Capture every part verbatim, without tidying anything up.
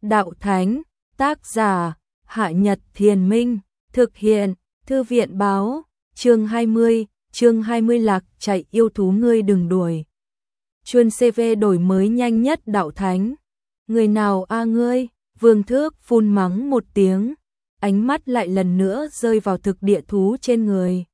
đạo thánh, tác giả, Hạ Nhật Thiền Minh, thực hiện, Thư viện báo, chương hai mươi, chương hai mươi lạc chạy yêu thú ngươi đừng đuổi. Chuyên xê vê đổi mới nhanh nhất đạo thánh. Người nào a ngươi, Vương Thước phun mắng một tiếng, ánh mắt lại lần nữa rơi vào thực địa thú trên người.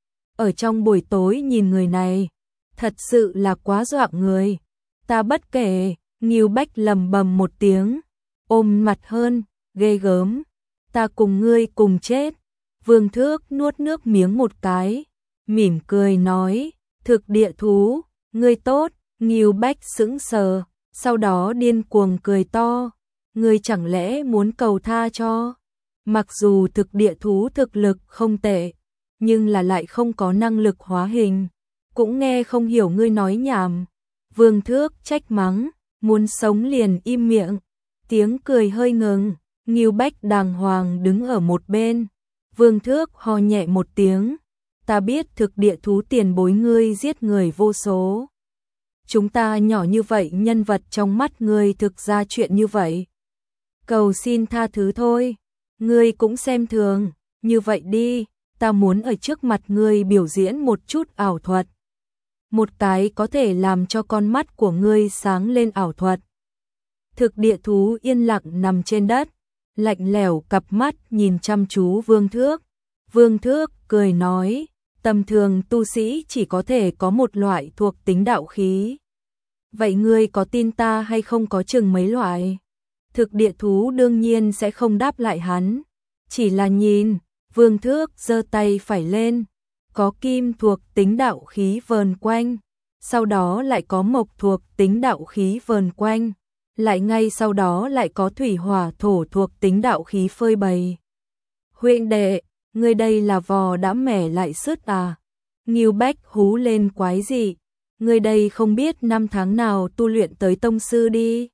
Ở trong buổi tối nhìn người này, thật sự là quá dọa người. Ta bất kể, Ngưu Bách lầm bầm một tiếng, ôm mặt hơn, ghê gớm, ta cùng ngươi cùng chết. Vương Thước nuốt nước miếng một cái, mỉm cười nói, thực địa thú, ngươi tốt. Ngưu Bách sững sờ, sau đó điên cuồng cười to, ngươi chẳng lẽ muốn cầu tha cho? Mặc dù thực địa thú thực lực không tệ, nhưng là lại không có năng lực hóa hình, cũng nghe không hiểu ngươi nói nhảm. Vương Thước trách mắng, muốn sống liền im miệng. Tiếng cười hơi ngừng, Ngưu Bách đàng hoàng đứng ở một bên. Vương Thước ho nhẹ một tiếng, ta biết thực địa thú tiền bối ngươi giết người vô số. Chúng ta nhỏ như vậy nhân vật trong mắt ngươi thực ra chuyện như vậy. Cầu xin tha thứ thôi, ngươi cũng xem thường, như vậy đi, ta muốn ở trước mặt ngươi biểu diễn một chút ảo thuật. Một cái có thể làm cho con mắt của ngươi sáng lên ảo thuật. Thực địa thú yên lặng nằm trên đất, lạnh lẽo cặp mắt nhìn chăm chú Vương Thước. Vương Thước cười nói, tầm thường tu sĩ chỉ có thể có một loại thuộc tính đạo khí. Vậy ngươi có tin ta hay không có chừng mấy loại? Thực địa thú đương nhiên sẽ không đáp lại hắn, chỉ là nhìn. Vương Thước giơ tay phải lên, có kim thuộc tính đạo khí vờn quanh, sau đó lại có mộc thuộc tính đạo khí vờn quanh, lại ngay sau đó lại có thủy hỏa thổ thuộc tính đạo khí phơi bày. Huynh đệ, ngươi đây là vò đã mẻ lại sứt à? Ngưu Bách hú lên quái dị, ngươi đây không biết năm tháng nào tu luyện tới tông sư đi.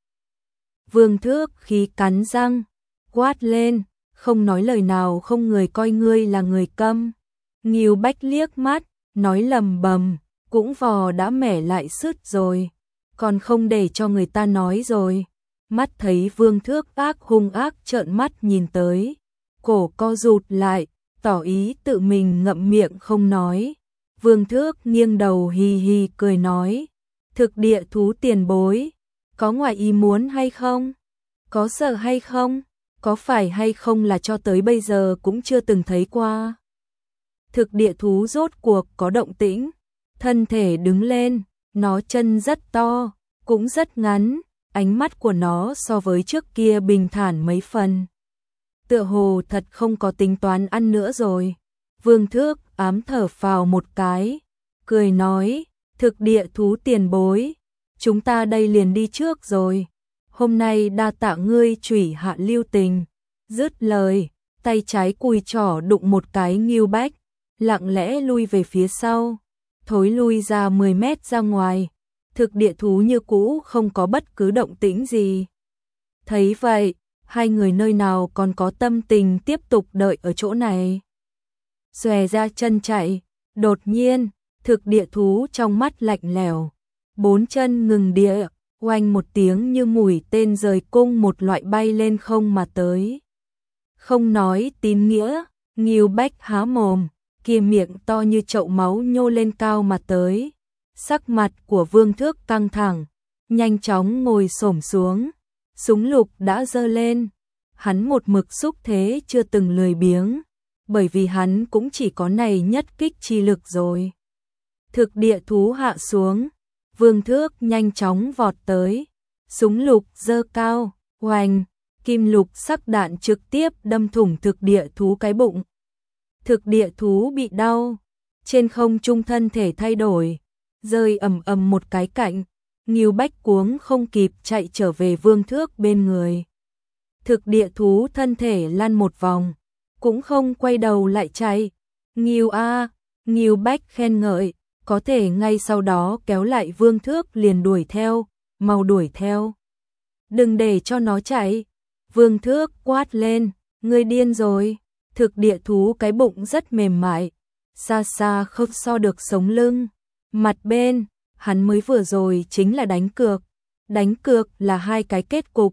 Vương Thước khí cắn răng, quát lên, không nói lời nào, không người coi ngươi là người câm. Ngưu Bách liếc mắt, nói lầm bầm, cũng vò đã mẻ lại sứt rồi, còn không để cho người ta nói rồi. Mắt thấy Vương Thước ác hung ác trợn mắt nhìn tới, cổ co rụt lại, tỏ ý tự mình ngậm miệng không nói. Vương Thước nghiêng đầu hì hì cười nói, thực địa thú tiền bối, có ngoài ý muốn hay không? Có sợ hay không? Có phải hay không là cho tới bây giờ cũng chưa từng thấy qua? Thực địa thú rốt cuộc có động tĩnh, thân thể đứng lên, nó chân rất to, cũng rất ngắn, ánh mắt của nó so với trước kia bình thản mấy phần. Tựa hồ thật không có tính toán ăn nữa rồi. Vương Thước ám thở phào một cái, cười nói, thực địa thú tiền bối, chúng ta đây liền đi trước rồi. Hôm nay đa tạ ngươi trủy hạ lưu tình. Dứt lời, tay trái cùi trỏ đụng một cái Ngưu Bách, lặng lẽ lui về phía sau, thối lui ra mười mét ra ngoài. Thực địa thú như cũ không có bất cứ động tĩnh gì. Thấy vậy, hai người nơi nào còn có tâm tình tiếp tục đợi ở chỗ này. Xòe ra chân chạy, đột nhiên, thực địa thú trong mắt lạnh lẽo, bốn chân ngừng địa, oanh một tiếng như mũi tên rời cung một loại bay lên không mà tới. Không nói tín nghĩa, Ngưu Bách há mồm, kia miệng to như chậu máu nhô lên cao mà tới. Sắc mặt của Vương Thước căng thẳng, nhanh chóng ngồi xổm xuống, súng lục đã giơ lên. Hắn một mực xúc thế chưa từng lười biếng, bởi vì hắn cũng chỉ có này nhất kích chi lực rồi. Thực địa thú hạ xuống, Vương Thước nhanh chóng vọt tới, súng lục giơ cao, oanh, kim lục sắc đạn trực tiếp đâm thủng thực địa thú cái bụng. Thực địa thú bị đau, trên không trung thân thể thay đổi, rơi ầm ầm một cái cạnh. Ngưu Bách cuống không kịp chạy trở về Vương Thước bên người. Thực địa thú thân thể lăn một vòng, cũng không quay đầu lại chạy. Ngưu a, Ngưu Bách khen ngợi, có thể ngay sau đó kéo lại Vương Thước liền đuổi theo, mau đuổi theo. Đừng để cho nó chạy. Vương Thước quát lên, ngươi điên rồi. Thực địa thú cái bụng rất mềm mại, xa xa không so được sống lưng. Mặt bên, hắn mới vừa rồi chính là đánh cược. Đánh cược là hai cái kết cục,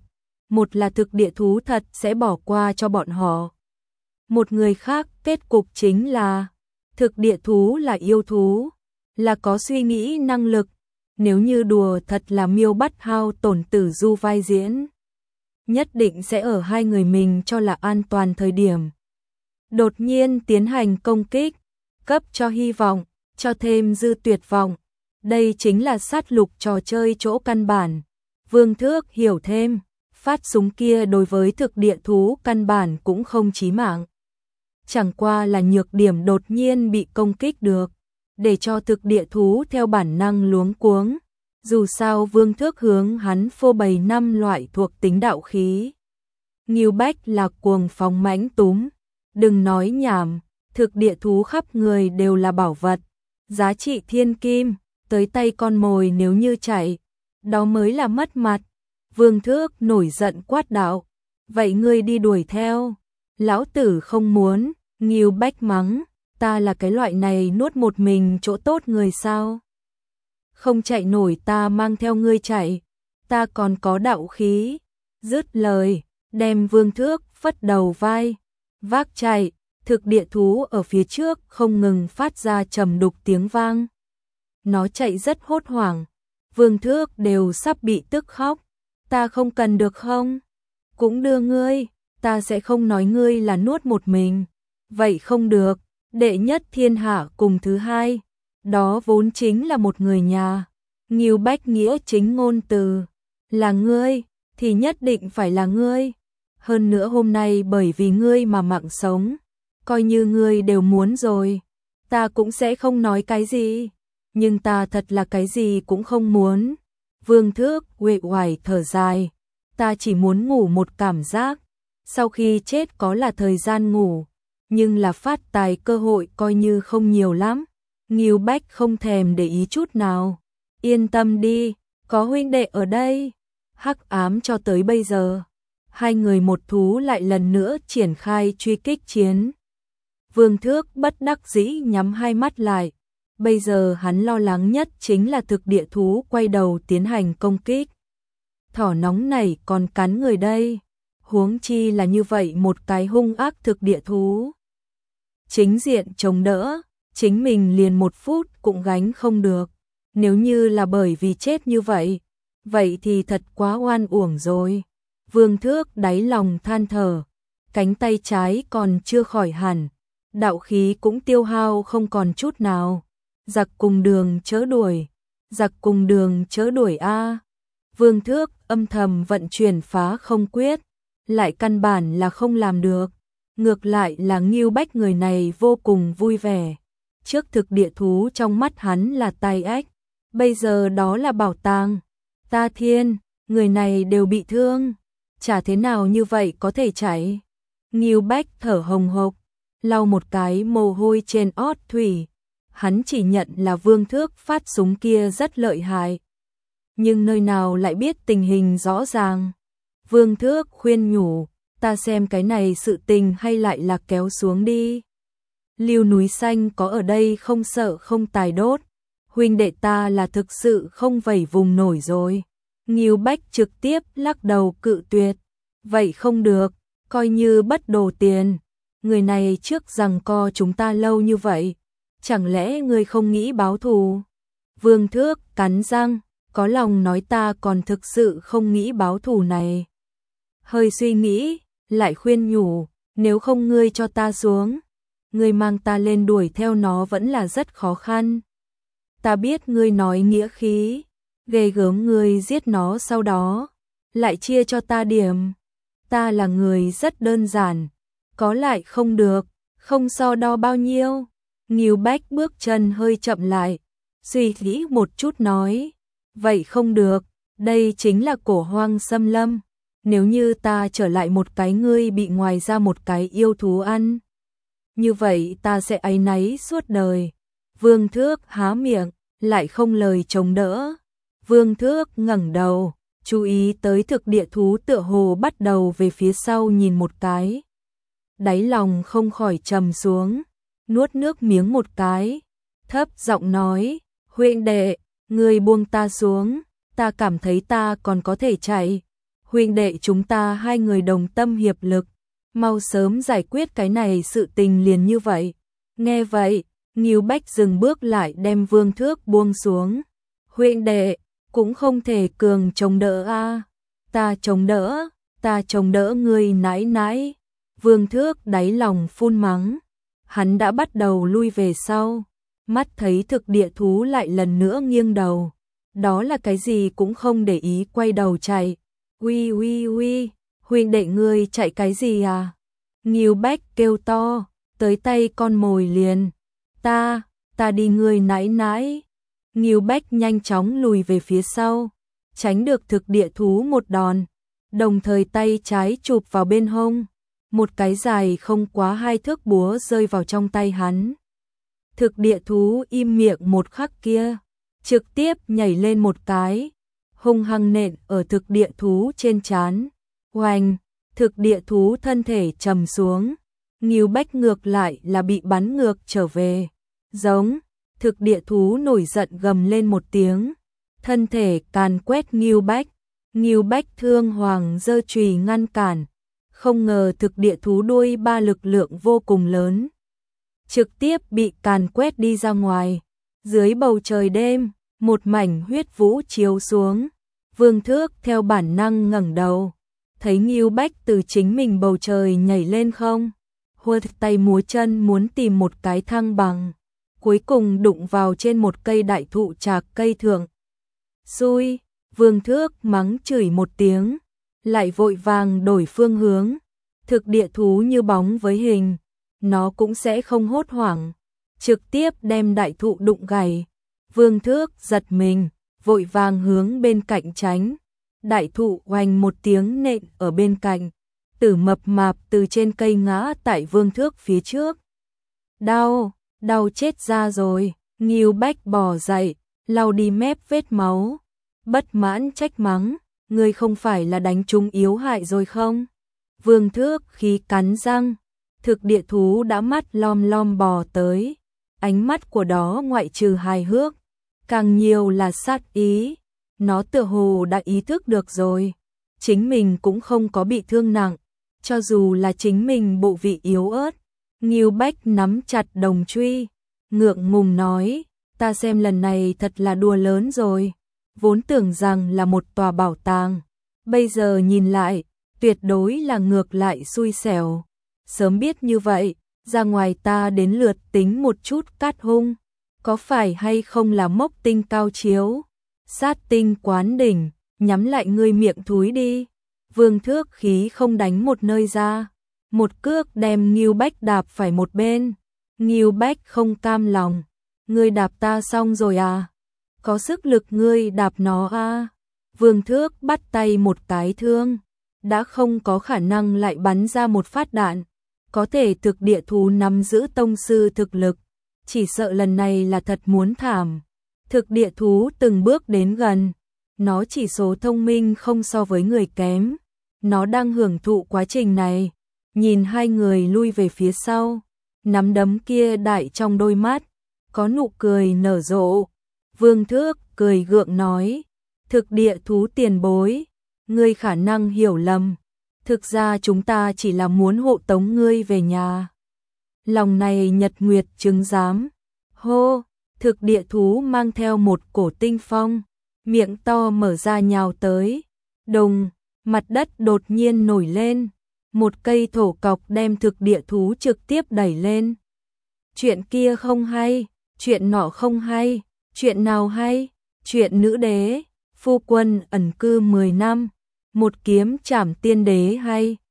một là thực địa thú thật sẽ bỏ qua cho bọn họ. Một người khác kết cục chính là thực địa thú là yêu thú, là có suy nghĩ năng lực, nếu như đùa thật là Miêu Bát Hao tổn tử du vai diễn. Nhất định sẽ ở hai người mình cho là an toàn thời điểm. Đột nhiên tiến hành công kích, cấp cho hy vọng, cho thêm dư tuyệt vọng. Đây chính là sát lục trò chơi chỗ căn bản. Vương Thước hiểu thêm, phát súng kia đối với thực địa thú căn bản cũng không chí mạng. Chẳng qua là nhược điểm đột nhiên bị công kích được, để cho thực địa thú theo bản năng luống cuống. Dù sao Vương Thước hướng hắn phô bày năm loại thuộc tính đạo khí. Ngưu Bách là cuồng phóng mãnh túm, đừng nói nhảm, thực địa thú khắp người đều là bảo vật, giá trị thiên kim, tới tay con mồi nếu như chạy, đó mới là mất mặt. Vương Thước nổi giận quát đạo, vậy ngươi đi đuổi theo, lão tử không muốn. Ngưu Bách mắng, ta là cái loại này nuốt một mình chỗ tốt người sao? Không chạy nổi ta mang theo ngươi chạy, ta còn có đạo khí. Dứt lời, đem Vương Thước phất đầu vai, vác chạy, thực địa thú ở phía trước không ngừng phát ra trầm đục tiếng vang. Nó chạy rất hốt hoảng, Vương Thước đều sắp bị tức khóc. Ta không cần được không? Cũng đưa ngươi, ta sẽ không nói ngươi là nuốt một mình. Vậy không được, đệ nhất thiên hạ cùng thứ hai, đó vốn chính là một người nhà. Ngưu Bách nghĩa chính ngôn từ, là ngươi, thì nhất định phải là ngươi. Hơn nữa hôm nay bởi vì ngươi mà mạng sống, coi như ngươi đều muốn rồi, ta cũng sẽ không nói cái gì, nhưng ta thật là cái gì cũng không muốn. Vương Thước uể oải thở dài, ta chỉ muốn ngủ một cảm giác, sau khi chết có là thời gian ngủ, nhưng là phát tài cơ hội coi như không nhiều lắm. Ngưu Bách không thèm để ý chút nào, yên tâm đi, có huynh đệ ở đây. Hắc ám cho tới bây giờ, hai người một thú lại lần nữa triển khai truy kích chiến. Vương Thước bất đắc dĩ nhắm hai mắt lại, bây giờ hắn lo lắng nhất chính là thực địa thú quay đầu tiến hành công kích. Thỏ nóng này còn cắn người đây, huống chi là như vậy một cái hung ác thực địa thú. Chính diện chống đỡ, chính mình liền một phút cũng gánh không được. Nếu như là bởi vì chết như vậy, vậy thì thật quá oan uổng rồi. Vương Thước đáy lòng than thở, cánh tay trái còn chưa khỏi hẳn, đạo khí cũng tiêu hao không còn chút nào. Giặc cùng đường chớ đuổi, giặc cùng đường chớ đuổi a. Vương Thước âm thầm vận chuyển phá không quyết, lại căn bản là không làm được. Ngược lại là Ngưu Bách người này vô cùng vui vẻ. Trước thực địa thú trong mắt hắn là tai ách, bây giờ đó là bảo tàng. Ta thiên, người này đều bị thương, chả thế nào như vậy có thể chạy. Ngưu Bách thở hồng hộc, lau một cái mồ hôi trên ót thủy. Hắn chỉ nhận là Vương Thước phát súng kia rất lợi hại, nhưng nơi nào lại biết tình hình rõ ràng. Vương Thước khuyên nhủ, ta xem cái này sự tình hay lại là kéo xuống đi. Lưu núi xanh có ở đây không sợ không tài đốt, huynh đệ ta là thực sự không vẩy vùng nổi rồi. Ngưu Bách trực tiếp lắc đầu cự tuyệt, vậy không được, coi như bất đồ tiền. Người này trước giằng co chúng ta lâu như vậy, chẳng lẽ ngươi không nghĩ báo thù? Vương Thước cắn răng, có lòng nói ta còn thực sự không nghĩ báo thù này. Hơi suy nghĩ, lại khuyên nhủ, nếu không ngươi cho ta xuống, ngươi mang ta lên đuổi theo nó vẫn là rất khó khăn. Ta biết ngươi nói nghĩa khí, ghê gớm ngươi giết nó sau đó, lại chia cho ta điểm. Ta là người rất đơn giản, có lại không được, không so đo bao nhiêu. Ngưu Bách bước chân hơi chậm lại, suy nghĩ một chút nói, vậy không được, đây chính là cổ hoang xâm lâm. Nếu như ta trở lại một cái ngươi bị ngoài ra một cái yêu thú ăn, như vậy ta sẽ áy náy suốt đời. Vương Thước há miệng, lại không lời chống đỡ. Vương Thước ngẩng đầu, chú ý tới thực địa thú tựa hồ bắt đầu về phía sau nhìn một cái. Đáy lòng không khỏi trầm xuống, nuốt nước miếng một cái, thấp giọng nói, huynh đệ, ngươi buông ta xuống, ta cảm thấy ta còn có thể chạy. huynh đệ chúng ta hai người đồng tâm hiệp lực, mau sớm giải quyết cái này sự tình liền như vậy. Nghe vậy, Ngưu Bách dừng bước lại đem Vương Thước buông xuống. Huynh đệ, cũng không thể cường chống đỡ a. Ta chống đỡ, ta chống đỡ ngươi nãi nãi. Vương Thước đáy lòng phun mắng. Hắn đã bắt đầu lui về sau, mắt thấy thực địa thú lại lần nữa nghiêng đầu. Đó là cái gì cũng không để ý quay đầu chạy. Uy uy uy, huynh đệ ngươi chạy cái gì à? Ngưu Bách kêu to, tới tay con mồi liền. Ta, ta đi ngươi nãi nãi. Ngưu Bách nhanh chóng lùi về phía sau, tránh được thực địa thú một đòn, đồng thời tay trái chụp vào bên hông. Một cái dài không quá hai thước búa rơi vào trong tay hắn. Thực địa thú im miệng một khắc kia, trực tiếp nhảy lên một cái, hung hăng nện ở thực địa thú trên trán. Oanh, thực địa thú thân thể trầm xuống, Ngưu Bách ngược lại là bị bắn ngược trở về. Giống, thực địa thú nổi giận gầm lên một tiếng, thân thể càn quét Ngưu Bách. Ngưu Bách thương hoàng giơ chùy ngăn cản, không ngờ thực địa thú đuôi ba lực lượng vô cùng lớn, trực tiếp bị càn quét đi ra ngoài. Dưới bầu trời đêm, một mảnh huyết vũ chiếu xuống. Vương Thước theo bản năng ngẩng đầu, thấy Ngưu Bách từ chính mình bầu trời nhảy lên không, huột tay múa chân muốn tìm một cái thăng bằng, cuối cùng đụng vào trên một cây đại thụ trạc cây thượng. Xui, Vương Thước mắng chửi một tiếng, lại vội vàng đổi phương hướng. Thực địa thú như bóng với hình, nó cũng sẽ không hốt hoảng, trực tiếp đem đại thụ đụng gãy. Vương Thước giật mình, vội vàng hướng bên cạnh tránh. Đại thụ oanh một tiếng nện ở bên cạnh, Tử mập mạp từ trên cây ngã tại Vương Thước phía trước. Đau, đau chết ra rồi. Ngưu Bách bò dậy, lau đi mép vết máu, bất mãn trách mắng, ngươi không phải là đánh trúng yếu hại rồi không? Vương Thước khí cắn răng, thực địa thú đã mắt lom lom bò tới, ánh mắt của đó ngoại trừ hài hước, càng nhiều là sát ý. Nó tựa hồ đã ý thức được rồi, chính mình cũng không có bị thương nặng, cho dù là chính mình bộ vị yếu ớt. Ngưu Bách nắm chặt đồng truy, ngượng ngùng nói, ta xem lần này thật là đùa lớn rồi, vốn tưởng rằng là một tòa bảo tàng, bây giờ nhìn lại, tuyệt đối là ngược lại xui xẻo. Sớm biết như vậy, ra ngoài ta đến lượt tính một chút cát hung, có phải hay không là mốc tinh cao chiếu, sát tinh quán đỉnh, nhắm lại ngươi miệng thúi đi. Vương Thước khí không đánh một nơi ra, một cước đem Ngưu Bách đạp phải một bên. Ngưu Bách không cam lòng, ngươi đạp ta xong rồi à? Có sức lực ngươi đạp nó à? Vương Thước bắt tay một cái thương, đã không có khả năng lại bắn ra một phát đạn. Có thể thực địa thú nắm giữ tông sư thực lực, chỉ sợ lần này là thật muốn thảm. Thực địa thú từng bước đến gần, nó chỉ số thông minh không so với người kém, nó đang hưởng thụ quá trình này. Nhìn hai người lui về phía sau, nắm đấm kia đại trong đôi mắt, có nụ cười nở rộ. Vương Thước cười gượng nói, thực địa thú tiền bối, ngươi khả năng hiểu lầm, thực ra chúng ta chỉ là muốn hộ tống ngươi về nhà. Lòng này nhật nguyệt chứng giám. Hô, thực địa thú mang theo một cổ tinh phong, miệng to mở ra nhào tới. Đùng, mặt đất đột nhiên nổi lên, một cây thổ cọc đem thực địa thú trực tiếp đẩy lên. Chuyện kia không hay, chuyện nọ không hay, chuyện nào hay? Chuyện nữ đế, phu quân ẩn cư mười năm, một kiếm trảm tiên đế hay?